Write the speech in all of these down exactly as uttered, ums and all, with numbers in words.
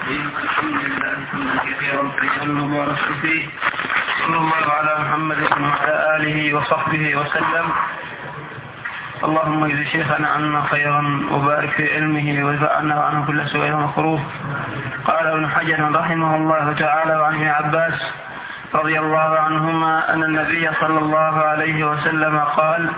الحمد لله حمدا كثيرا طيبا مباركا فيه، صلى الله على محمد وعلى آله وصحبه وسلم. اللهم اجز شيخنا عنا خيرا وبارك في علمه وانفعنا عنه كل سوء ومكروه. قال ابن حجر رحمه الله تعالى وعن ابن عباس رضي الله عنهما أن النبي صلى الله عليه وسلم قال: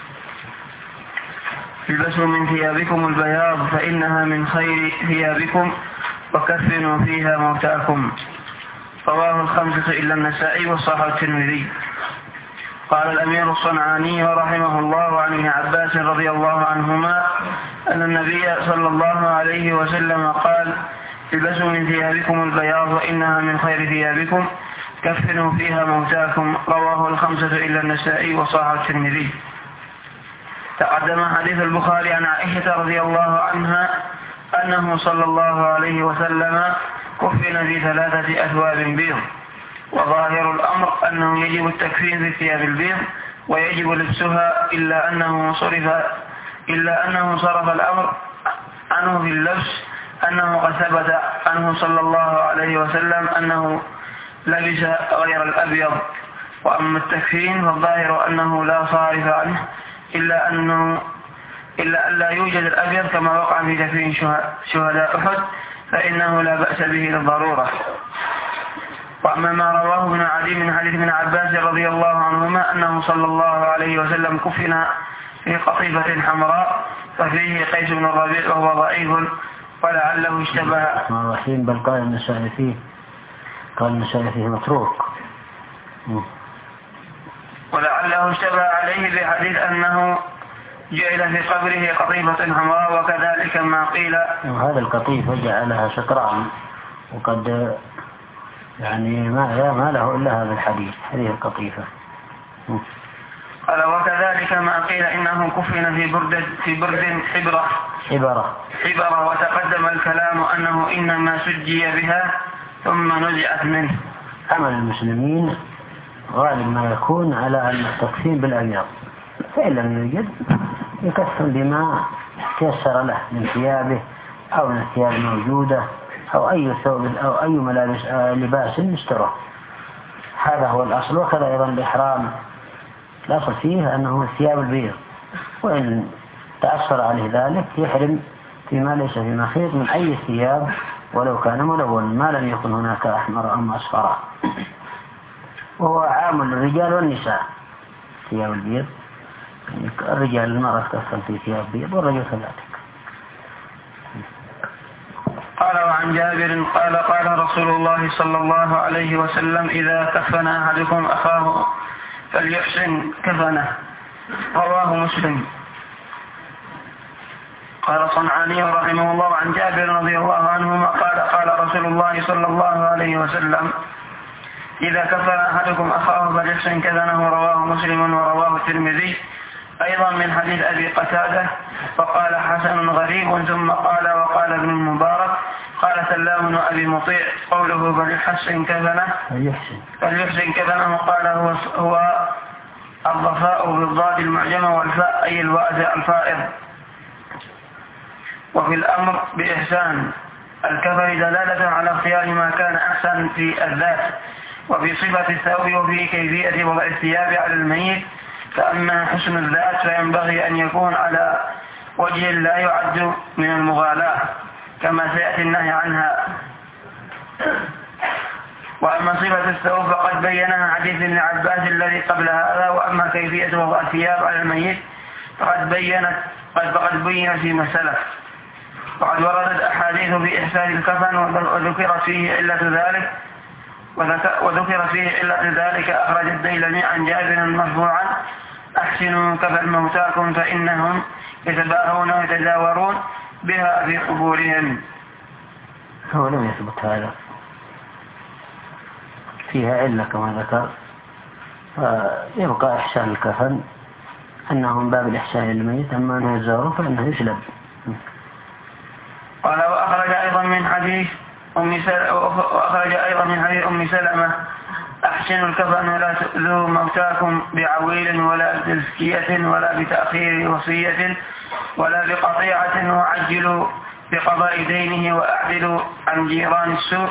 البسوا من ثيابكم البياض فإنها من خير ثيابكم وكفنوا فيها موتاكم. رواه الخمسة إلا النسائي وصححه الترمذي. قال الأمير الصنعاني رحمه الله عن ابن عباس رضي الله عنهما أن النبي صلى الله عليه وسلم قال: البسوا من ثيابكم البياض فإنها من خير ثيابكم كفنوا فيها موتاكم. رواه الخمسة إلا النسائي وصححه الترمذي. تقدم حديث البخاري عن عائشة رضي الله عنها أنه صلى الله عليه وسلم كفن في ثلاثة أثواب بيض، وظاهر الأمر أنه يجب التكفين في ثياب البيض ويجب لبسها، إلا أنه صرف إلا أنه صرف الأمر عنه في اللبس، أنه قد ثبت عنه صلى الله عليه وسلم أنه لبس غير الأبيض. وأما التكفين فالظاهر أنه لا صارف عنه، إلا أنه إلا أن لا يوجد الأبيض كما وقع في تكفين شهداء أحد، فإنه لا بأس به للضرورة. وأما ما رواه ابن عدي من حديث ابن عباس رضي الله عنهما أنه صلى الله عليه وسلم كفن في قطيفة حمراء ففيه قيس بن الربيع وهو ضعيف ولعله اشتبه. الرحيم بل قال النسائي فيه قال النسائي فيه متروك، ولعله اشتبه عليه بحديث أنه جعل في قبره قطيفة حمراء، وكذلك ما قيل. وهذا القطيفة جعلها شكران، وقد يعني ما ما له إلا هذا الحديث، هذه القطيفة. قال وكذلك ما قيل إنه كفن في برد في برد حبرة حبرة حبرة وتقدم الكلام أنه إنما سجي بها ثم نزعت منه. عمل المسلمين غالب ما يكون على التكفين بالأبيض، فإن لم يوجد يكفن بما تيسر له من ثيابه أو من الثياب الموجودة أو أي ثوب أو أي ملابس لباس يستره. هذا هو الأصل. وكذا أيضا الإحرام الأصل فيه أنه الثياب البيض، وإن تأثر عليه ذلك يحرم فيما ليس في مخيط من أي ثياب ولو كان ملون، ما لم يكن هناك أحمر أو أصفر. وهو عام للرجال والنساء ثياب البيض، يعني الرجال المرأة تكفن في ثياب بيض والرجل كذلك. قال وعن جابر قال قال رسول الله صلى الله عليه وسلم: إذا كفن أحدكم أخاه فليحسن كفنه. رواه مسلم. قال صنعاني رحمه الله عن جابر رضي الله عنهما قال قال رسول الله صلى الله عليه وسلم: إذا كفن أحدكم أخاه فليحسن كفنه. رواه مسلم ورواه الترمذي أيضا من حديث أبي قتادة، فقال حسن غريب، ثم قال وقال ابن المبارك قال سلام أبي مطيع قوله فليحسن كفنه فليحسن كفنه قال هو, هو الضفاء بالضاد المعجمة والفاء أي الواء الفائض. وفي الأمر بإحسان الكفن دلالة على اختيار ما كان أحسن في الذات وفي صفة الثوب وفي كيفية وضع الثياب على الميت. فأما حسن الذات فينبغي أن يكون على وجه لا يعد من المغالاة كما سيأتي النهي عنها. وأما صفة الثوب فقد بينها حديث ابن عباس الذي قبل هذا. وأما كيفية وضع الثياب على الميت فقد بينت قد فقد بين فيما سلف. وقد وردت أحاديث في إحسان الكفن وذكر فيه علة ذلك وذكر فيه علة ذلك أخرج الديلمي عن جابر مرفوعا: أحسنوا كفن موتاكم فإنهم يتباهون ويتداورون بها في قبورهم. هو لم يثبت هذا، فيها علة كما ذكر. يبقى إحسان الكفن أنه من باب الإحسان للميت، أما أنه يتزاور فإنه يسلب. قال وأخرج أيضا من حديث أم سلمة وأخرج أيضا من حديث أم سلمة: أحسنوا الكفن ولا تؤذوا موتاكم بعويل ولا بتزكية ولا بتأخير وصية ولا بقطيعة وعجلوا بقضاء دينه وأعدلوا عن جيران السوء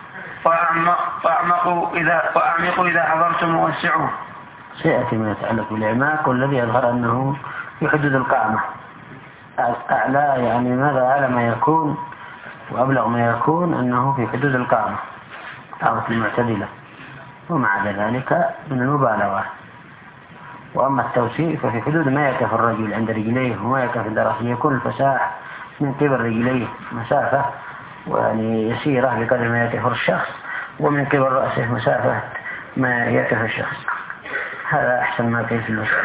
وأعمقوا إذا, وأعمقوا إذا حضرتم ووسعوا. سيأتي ما يتعلق بالإعماق، والذي يظهر أنه في حدود القامة أعلى، يعني ماذا أعلى ما يكون وأبلغ ما يكون أنه في حدود القامة قامة المعتدلة، وما عدا ذلك من المبالغة. وأما التوسيع ففي حدود ما يكف الرجل عند رجليه وما يكف عند رأسه، يكون الفساح من قبل رجليه مسافة ويعني يسيرة بقدر ما يكف الشخص، ومن قبل رأسه مسافة ما يكف الشخص. هذا أحسن ما كيف الوسع.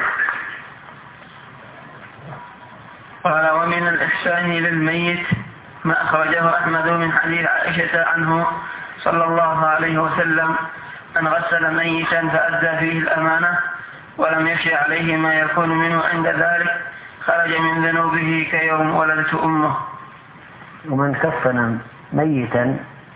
قال: ومن الإحسان للميت ما أخرجه أحمد من حديث عائشة عنه صلى الله عليه وسلم أن غسل ميتا فأدى فيه الأمانة ولم يخشى عليه ما يكون منه عند ذلك خرج من ذنوبه كيوم ولدته أمه. ومن كفن ميتا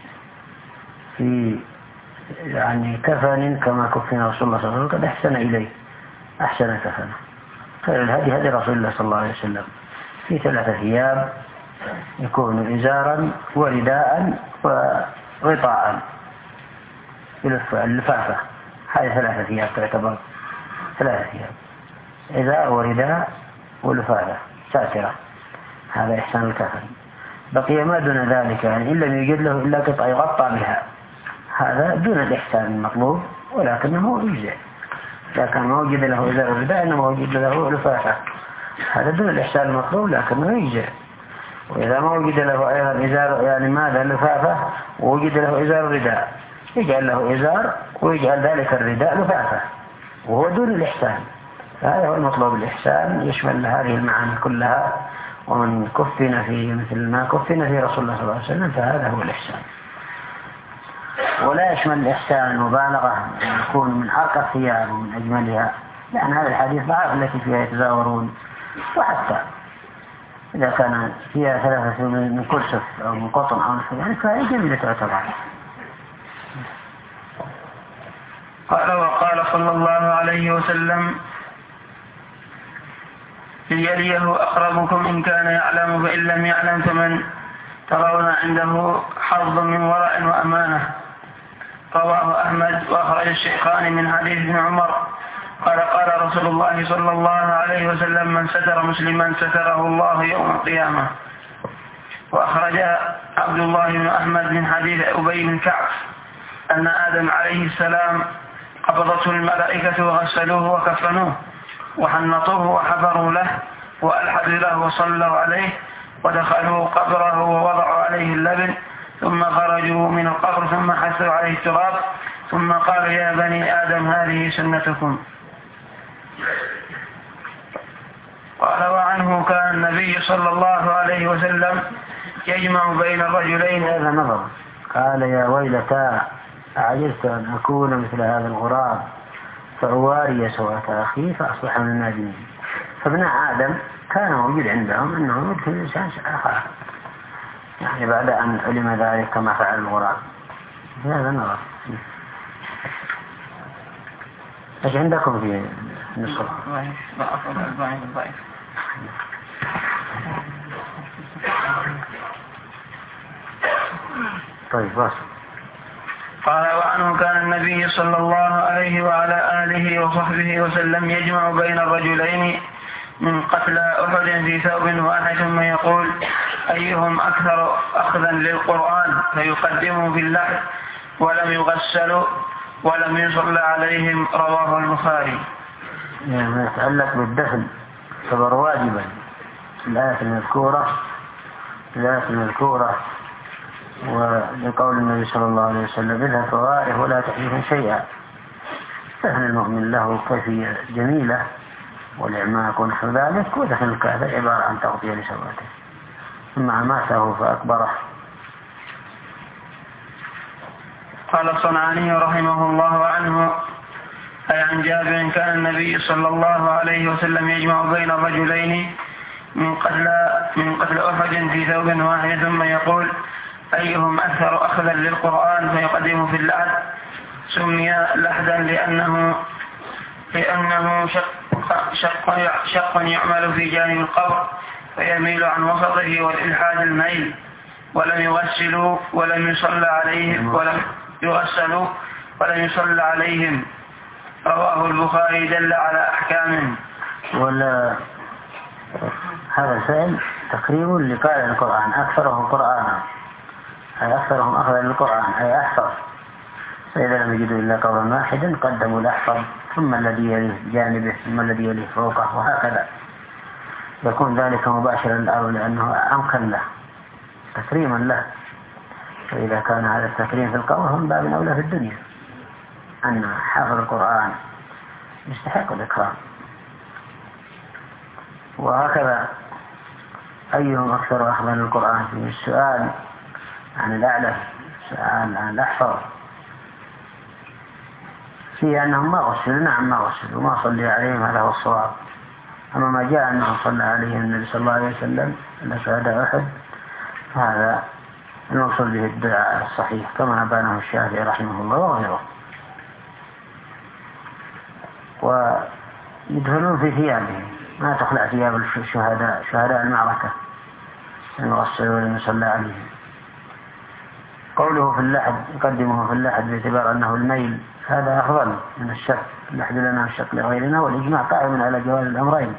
في يعني كفن كما كفن رسول الله صلى الله عليه وسلم قد أحسن إليه، أحسن كفنه. خير الهدي هدي رسول الله صلى الله عليه وسلم في ثلاثة ثياب يكون إزارا ورداء وغطاء اللفافة. هذه ثلاثة ثياب تعتبر ثلاثة ثياب: إزار ورداء ولفافة ساترة. هذا إحسان الكفن. بقي ما دون ذلك، يعني إن لم يوجد له إلا قطعة يغطى بها، هذا دون الإحسان المطلوب ولكنه يجزئ. إذا كان ما وجد له إزار ورداء إنما وجد له لفافة، هذا دون الإحسان المطلوب لكنه يجزئ. وإذا ما وجد له أيضا إزار يعني ماذا لفافة ووجد له إزار رداء، يجعل له إزار ويجعل ذلك الرداء لفافة، وهو دون الإحسان. هذا هو المطلوب. الإحسان يشمل هذه المعاني كلها، ومن كفن في مثل ما كفن في رسول الله صلى الله عليه وسلم فهذا هو الإحسان. ولا يشمل الإحسان المبالغة أن يكون من أرقى الثياب ومن أجملها، لأن هذا الحديث ضعف التي فيها يتزاورون. وحتى إذا كان فيها ثلاثة من كرسف أو من قطن أو نحو ذلك فهي جميلة تعتبر. قال: وقال صلى الله عليه وسلم: يليه أقربكم إن كان يعلم، فإن لم يعلم فمن ترون عنده حظ من ورع وأمانة. رواه أحمد وأخرج الشيخان من حديث ابن عمر قال: قال رسول الله صلى الله عليه وسلم: من ستر مسلما ستره الله يوم القيامة. وأخرج عبد الله بن أحمد من حديث أبي بن كعب أن آدم عليه السلام قبضته الملائكة وغسلوه وكفنوه وحنطوه وحفروا له وألحدوا له وصلوا عليه ودخلوا قبره ووضعوا عليه اللبن، ثم خرجوا من القبر ثم حثوا عليه التراب، ثم قالوا: يا بني آدم هذه سنتكم. قال: وعنه كان النبي صلى الله عليه وسلم يجمع بين الرجلين. هذا نظر. قال: يا ويلتا أعجزت أن أكون مثل هذا الغراب فأواري سوءة أخي فأصبح من النادمين. فابن آدم كان موجود عندهم أنه يدخل الإنسان آخر، يعني بعد أن علم ذلك كما فعل الغراب. هذا نظر. ايش عندكم في النصر؟ طيب بس. قال: وعنه كان النبي صلى الله عليه وعلى آله وصحبه وسلم يجمع بين الرجلين من قتلى أحد في ثوب واحد ثم يقول: أيهم أكثر أخذا للقرآن، فيقدموا في اللحد ولم يغسلوا ولم يصلى عليهم. رواه البخاري. يعني يتعلق بالدفن صبر واجبا. الآية المذكورة الآية المذكورة ولقول النبي صلى الله عليه وسلم: إذا فواره ولا تحدث شيئا. دفن المؤمن له كيفية جميلة والإعماق ونحو ذلك، ودفن الكافر عبارة عن تغطية لسوءته، ثم أماته فأكبره. قال الصنعاني رحمه الله عنه: أي عن جابر كان النبي صلى الله عليه وسلم يجمع بين الرجلين من قتل من قتل أحد في ثوب واحد ثم يقول: أيهم أكثر أخذا للقرآن، فيقدم في اللحد. سمي لحدا لأنه لأنه شق, شق, شق يعمل في جانب القبر فيميل عن وسطه والإلحاد الميل، ولم يغسلوا ولم يصلى عليهم ولم يغسلوا ولم يصلى عليهم. رواه البخاري دل على أحكام. ولا هذا الفعل تقريب لقارئ القرآن، أكثرهم قرآنا أي أكثرهم أخذا للقرآن أي أحفظ، فإذا لم يجدوا إلا قولا واحدا قدموا الأحفظ ثم الذي يليه جانبه ثم الذي يليه فوقه، وهكذا يكون ذلك مباشرا له لأنه أمكن له تكريما له. فإذا كان هذا التكريم في القول هم باب أولى في الدنيا، أن حافظ القرآن يستحق الإكرام. وهكذا أيهم أكثر أخذا للقرآن في السؤال عن الأعلى، سؤال عن الأحفظ، في أنهم ما غسلوا، نعم ما غسلوا وما صلي عليهم، هذا هو الصواب. أما ما جاء أنه صلى عليهم النبي صلى الله عليه وسلم أن شهداء أحد، هذا المقصود به الدعاء الصحيح كما بانه الشافعي رحمه الله وغيره. ويدخلون في ثيابهم، ما تخلع ثياب الشهداء شهداء المعركة المغسلون المصلى عليهم. قوله في اللحد يقدمه في اللحد باعتبار أنه الميل، هذا أفضل من الشك، اللحد لنا والشك لغيرنا، والإجماع قائم على جواز الأمرين.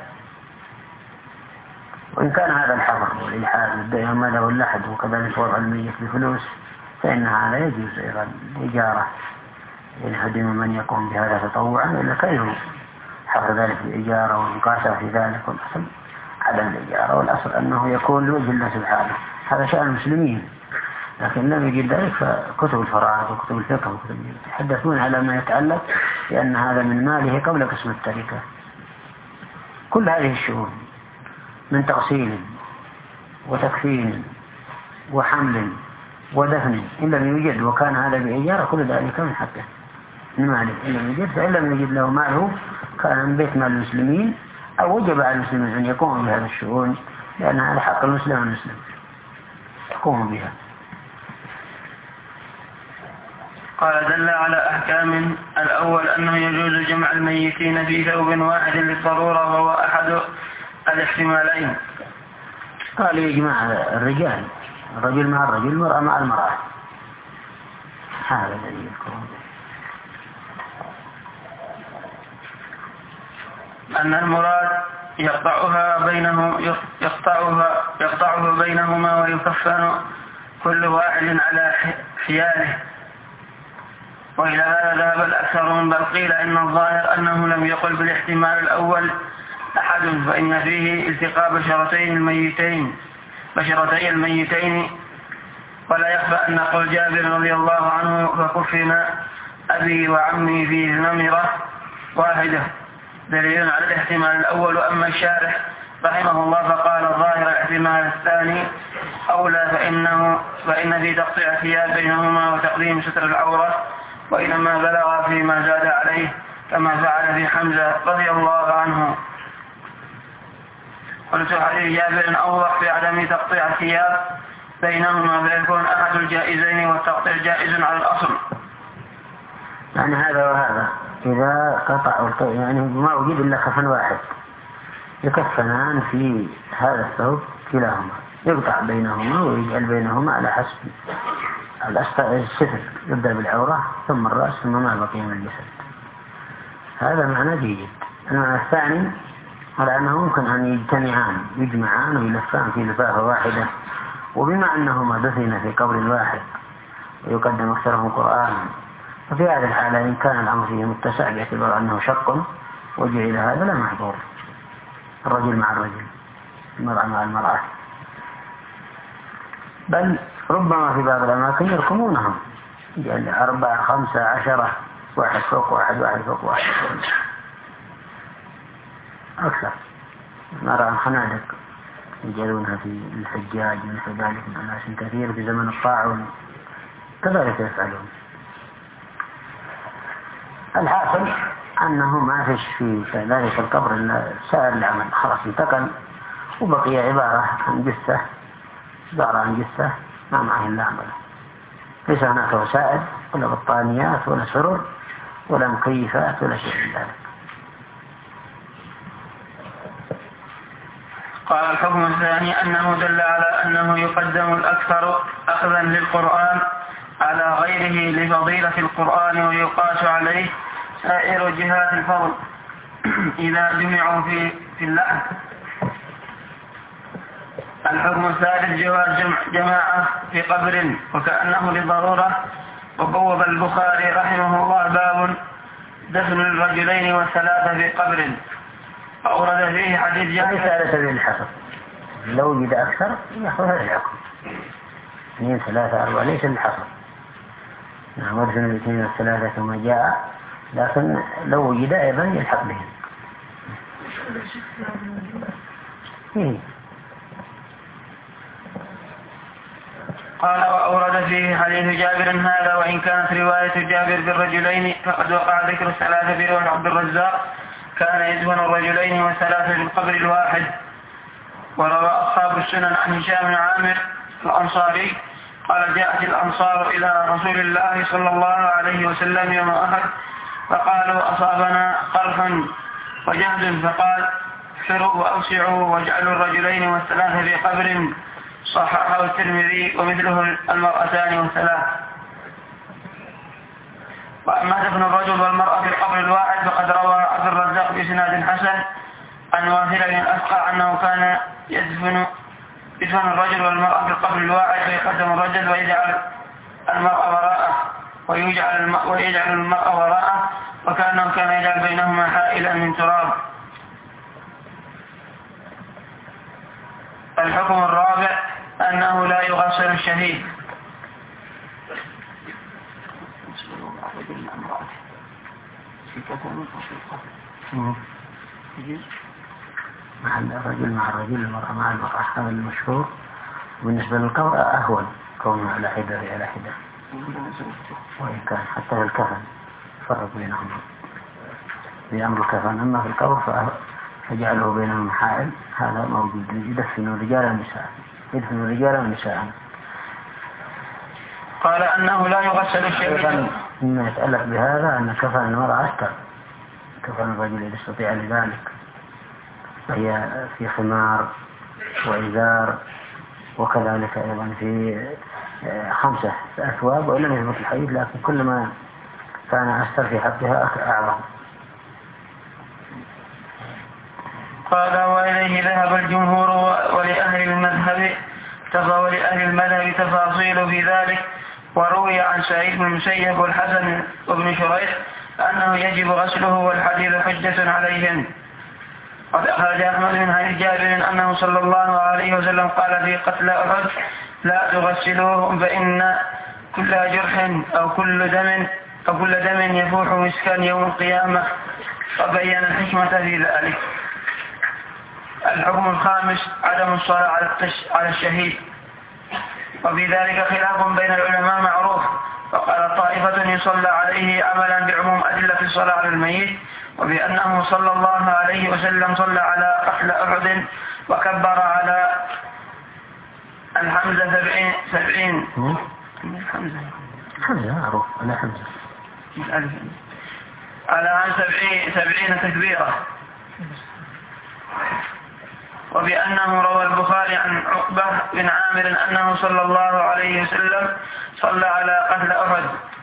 وإن كان هذا الحفر والإلحاد والدعي ما له اللحد وكذلك وضع الميت بفلوس، فإن هذا يجوز أيضا الإجارة، إن هدم من يقوم بهذا تطوعا، إلا كيف حفر ذلك الإجارة والمقاسة في ذلك، والأصل عدم الإجارة، والأصل أنه يكون لوجه الله سبحانه، هذا شأن المسلمين. لكن لم يجد ذلك فكتب الفرائض وكتب الفقه وكتب يتحدثون على ما يتعلق لأن هذا من ماله قبل قسم التركة. كل هذه الشؤون من تغسيل وتكفين وحمل ودفن إن لم يوجد وكان هذا بإجارة، كل ذلك من حقه من ماله إن لم يوجد، فإن لم يوجد له ماله كان من بيت مال المسلمين، أو وجب على المسلمين أن يقوموا بهذه الشؤون، لأن هذا حق المسلم والمسلم يقوموا بها. قال دل على أحكام. الأول أنه يجوز جمع الميتين في ثوب واحد للضرورة، وهو أحد الاحتمالين. قال يجمع الرجال، الرجل مع الرجل، المرأة مع المرأة، هذا الذي يذكرون. أن المراد يقطعها بينهم يقطعها يقطعه بينهما ويكفن كل واحد على حياله. وإلى هذا ذهب الأكثرون، بل قيل إن الظاهر أنه لم يقل بالاحتمال الأول أحد، فإن فيه التقاء بشرتين الميتين بشرتي الميتين. ولا يخفى أن قول جابر رضي الله عنه فكفن أبي وعمي في نمرة واحدة دليل على الاحتمال الأول. وأما الشارح رحمه الله فقال ظاهر الاحتمال الثاني أولى، فإنه فإن في تقطيع ثياب بينهما وتقديم ستر العورة، وإنما بلغ فيما زاد عليه كما فعل في حمزة رضي الله عنه. قلت حديث جابر أوضح في عدم تقطيع الثياب بينهما، فيكون أحد الجائزين والتقطيع جائز على الأصل. يعني هذا وهذا إذا قطع يعني ما وجد إلا كفن واحد يكفنان في هذا الثوب كلاهما، يقطع بينهما ويجعل بينهما على حسب الستر، يبدأ بالعورة ثم الرأس ثم ما بقي من الجسد. هذا معنى جيد. المعنى الثاني على أنه ممكن أن يجتمعان يجمعان ويلفان في لفافة واحدة، وبما أنهما دفن في قبر واحد ويقدم أكثرهم قرآن، ففي هذه الحالة إن كان الأمر فيه متسع باعتبار أنه شق وجعل هذا لا محظور، الرجل مع الرجل، المرأة مع المرأة، بل ربما في بعض الأماكن يركمونهم يعني أربعة خمسة عشرة، واحد فوق واحد واحد فوق واحد أكثر. نرى خنادق يجعلونها في الحجاج ونحو ذلك من أناس كثير في زمن الطاعون، كذلك يفعلون. الحاصل أنه ما فيش في ذلك القبر إلا سائر العمل، خلاص انتقل وبقي عبارة عن جثة، عبارة عن جثة ما معه إلا عمله، ليس هناك وسائل ولا بطانيات ولا سرر ولا مكيفات ولا شيء من ذلك. قال الحكم الثاني أنه دل على أنه يقدم الأكثر أخذا للقرآن على غيره لفضيلة القرآن ويقاس عليه سائر جهات الفضل إذا جمعوا في في اللحن. الحكم الثالث جواز جمع جماعة في قبر وكأنه لضرورة. وبوب البخاري رحمه الله باب دفن الرجلين والثلاثة في قبر أورد فيه حديث جابر. ليس على سبيل الحصر، لو وجد أكثر يأخذ هذا الحكم، اثنين ثلاثة أربعة ليس الحصر. نعم ودفن الاثنين والثلاثة ثم جاء، لكن لو وجد أيضا يلحق بهم. إيه. قال وأورد فيه حديث جابر هذا وإن كانت رواية جابر بالرجلين فقد وقع ذكر الثلاثة في رواية عبد الرزاق كان يدفن الرجلين والثلاثة في القبر الواحد. وروى أصحاب السنن عن هشام بن عامر الأنصاري قال جاءت الأنصار إلى رسول الله صلى الله عليه وسلم يوم أحد فقالوا أصابنا قرح وجهد فقال احفروا وأوسعوا واجعلوا الرجلين والثلاثة في قبر. صححه الترمذي ومثله المرأتان والثلاث. وأما دفن الرجل والمرأة في القبر الواحد فقد روى عبد الرزاق بإسناد حسن عن واثلة بن الأسقع أنه كان يدفن يدفن الرجل والمرأة في القبر الواحد فيقدم الرجل ويجعل المرأة وراءه ويجعل ويجعل المرأة وراءه وكأنه كان يجعل بينهما حائلا من تراب. الحكم الرابع أنه لا يغسل الشهيد. مع الرجل مع الرجل المرأة مع المرأة هذا المشهور. بالنسبة للقبر أهون كونه على حدة على حدة، وإن كان حتى في الكفن فرق بينهم بأمر الكفن. أما في القبر فجعله بينهم حائل هذا موجود. يدفن الرجال والنساء يدفن الرجال والنساء. قال أنه لا يغسل الشهيد. مما يتألق بهذا أن كفن المرأة أستر كفن الرجل إذا استطيع لذلك، وهي في خمار وإزار وكذلك أيضا في خمسة أثواب وإلا يثبت الحديث، لكن كل ما كان أستر في حقها أعظم. قال وإليه ذهب الجمهور ولأهل المذهب ولأهل المذهب تفاصيل في ذلك. وروي عن سعيد بن المسيب والحسن وابن شريح أنه يجب غسله والحديث حجة عليهم. قد أخرج أحمد بن حديث جابر أنه صلى الله عليه وسلم قال في قتل أحد لا تغسلوهم فإن كل جرح أو كل دم أو كل دم يفوح مسكا يوم القيامة. فبين الحكمة في ذلك. الحكم الخامس عدم الصلاة على الشهيد، وفي ذلك خلاف بين العلماء معروف. فقال طائفة يصلى عليه عملا بعموم أدلة الصلاة على الميت وبأنه صلى الله عليه وسلم صلى على قتل أحد وكبر على الحمزة سبعين سبعين حمزة حمزة معروف على حمزة على عن سبعين سبعين تكبيرة. وبأنه روى البخاري عن عقبة بن عامر أنه صلى الله عليه وسلم صلى على قتل أحد.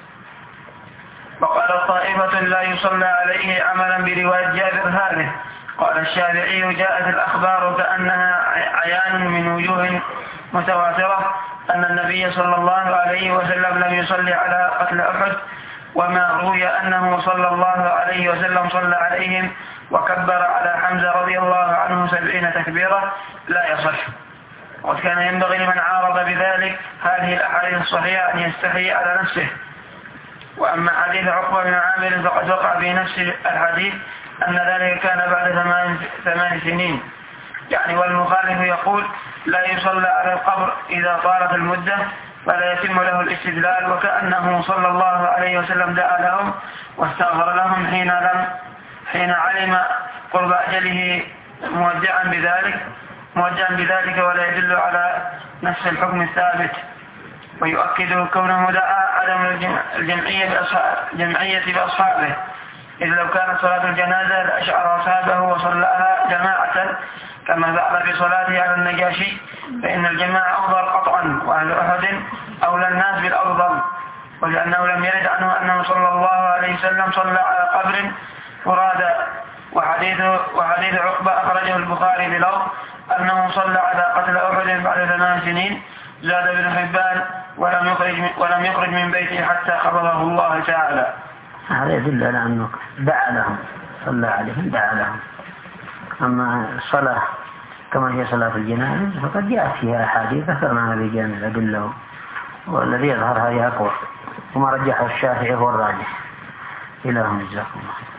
وقال طائفة لا يصلى عليه عملا برواية جابر هذه. قال الشافعي جاءت الأخبار كأنها عيان من وجوه متواترة أن النبي صلى الله عليه وسلم لم يصلي على قتل أحد، وما روي أنه صلى الله عليه وسلم صلى عليهم وكبر على حمزة رضي الله عنه سبعين تكبيرة لا يصح. وقد كان ينبغي لمن عارض بذلك هذه الأحاديث الصحيحة أن يستحي على نفسه. وأما حديث عقبة بن عامر فقد وقع في نفس الحديث أن ذلك كان بعد ثمان, ثمان سنين يعني. والمخالف يقول لا يصلى على القبر إذا طالت المدة فلا يتم له الاستدلال، وكأنه صلى الله عليه وسلم دعا لهم واستغفر لهم حين لم حين علم قرب أجله موجعا بذلك موجعا بذلك ولا يدل على نفس الحكم الثابت. ويؤكد كونه دعا عدم الجمعية بأصحابه إذ لو كانت صلاة الجنازة لأشعر أصحابه وصلىها جماعة كما فعل في صلاته على النجاشي، فإن الجماعة أفضل قطعا، وأهل أحد أولى الناس بالأفضل، ولأنه لم يرد عنه أنه صلى الله عليه وسلم صلى على قبر فرادا. وحديث, وحديث عقبة أخرجه البخاري بلفظ أنه صلى على قتل أحد بعد ثمان سنين. زاد ابن حبان ولم يخرج من, ولم يخرج من بيته حتى قبضه الله تعالى. هذا يدل على أنه دعا لهم، صلى عليهم دعا لهم. أما الصلاة كما هي صلاة الجنازة فقد جاءت فيها أحاديث أكثر من هذه الجانب الأدلة، والذي يظهر هذه أقوى، وما رجحه الشافعي هو الراجح. إلههم جزاكم الله.